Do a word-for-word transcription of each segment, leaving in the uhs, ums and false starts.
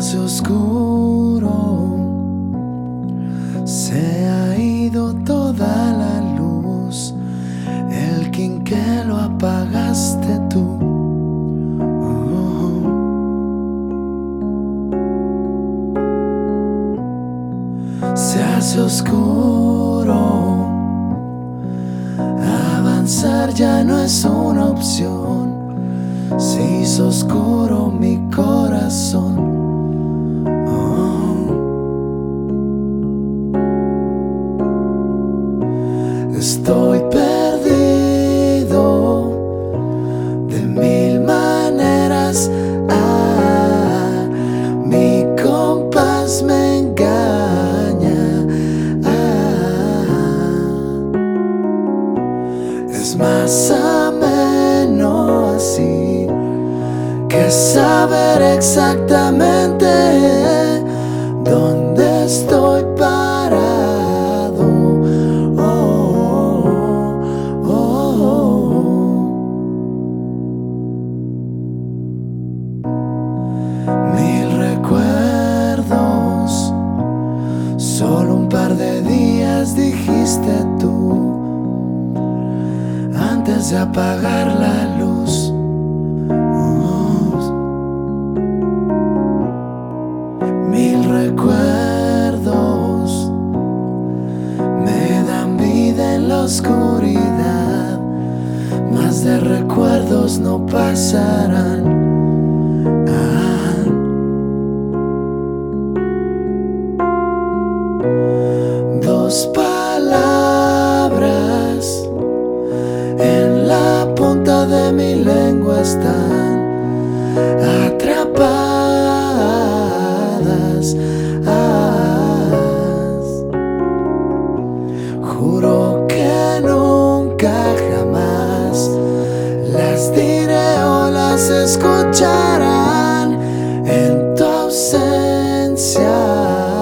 hace oscuro, se ha ido toda la luz, el quinqué lo apagaste tú. Oh. Se hace oscuro, avanzar ya no es una opción, se hizo oscuro mi corazón. Estoy perdido de mil maneras. Ah, mi compás me engaña. Ah, es más ameno así que saber exactamente dónde estoy parado. Mil recuerdos, solo un par de días dijiste tú, antes de apagar la luz. Oh. Mil recuerdos me dan vida en la oscuridad, más de recuerdos no pasarán. Dos palabras en la punta de mi lengua están atrapadas. Ah, juro que nunca jamás las diré o las escucharán en tu ausencia.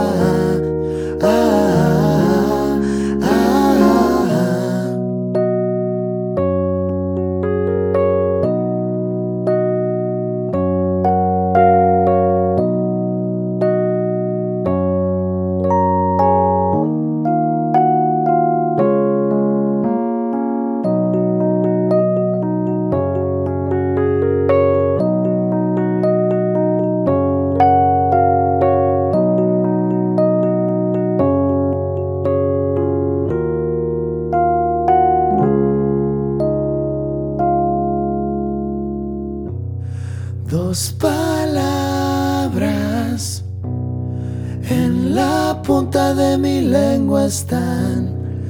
Dos palabras en la punta de mi lengua están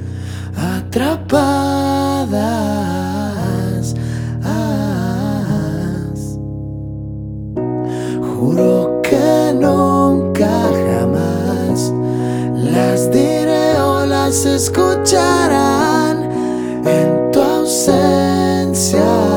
atrapadas. Ah, juro que nunca jamás las diré o las escucharán en tu ausencia.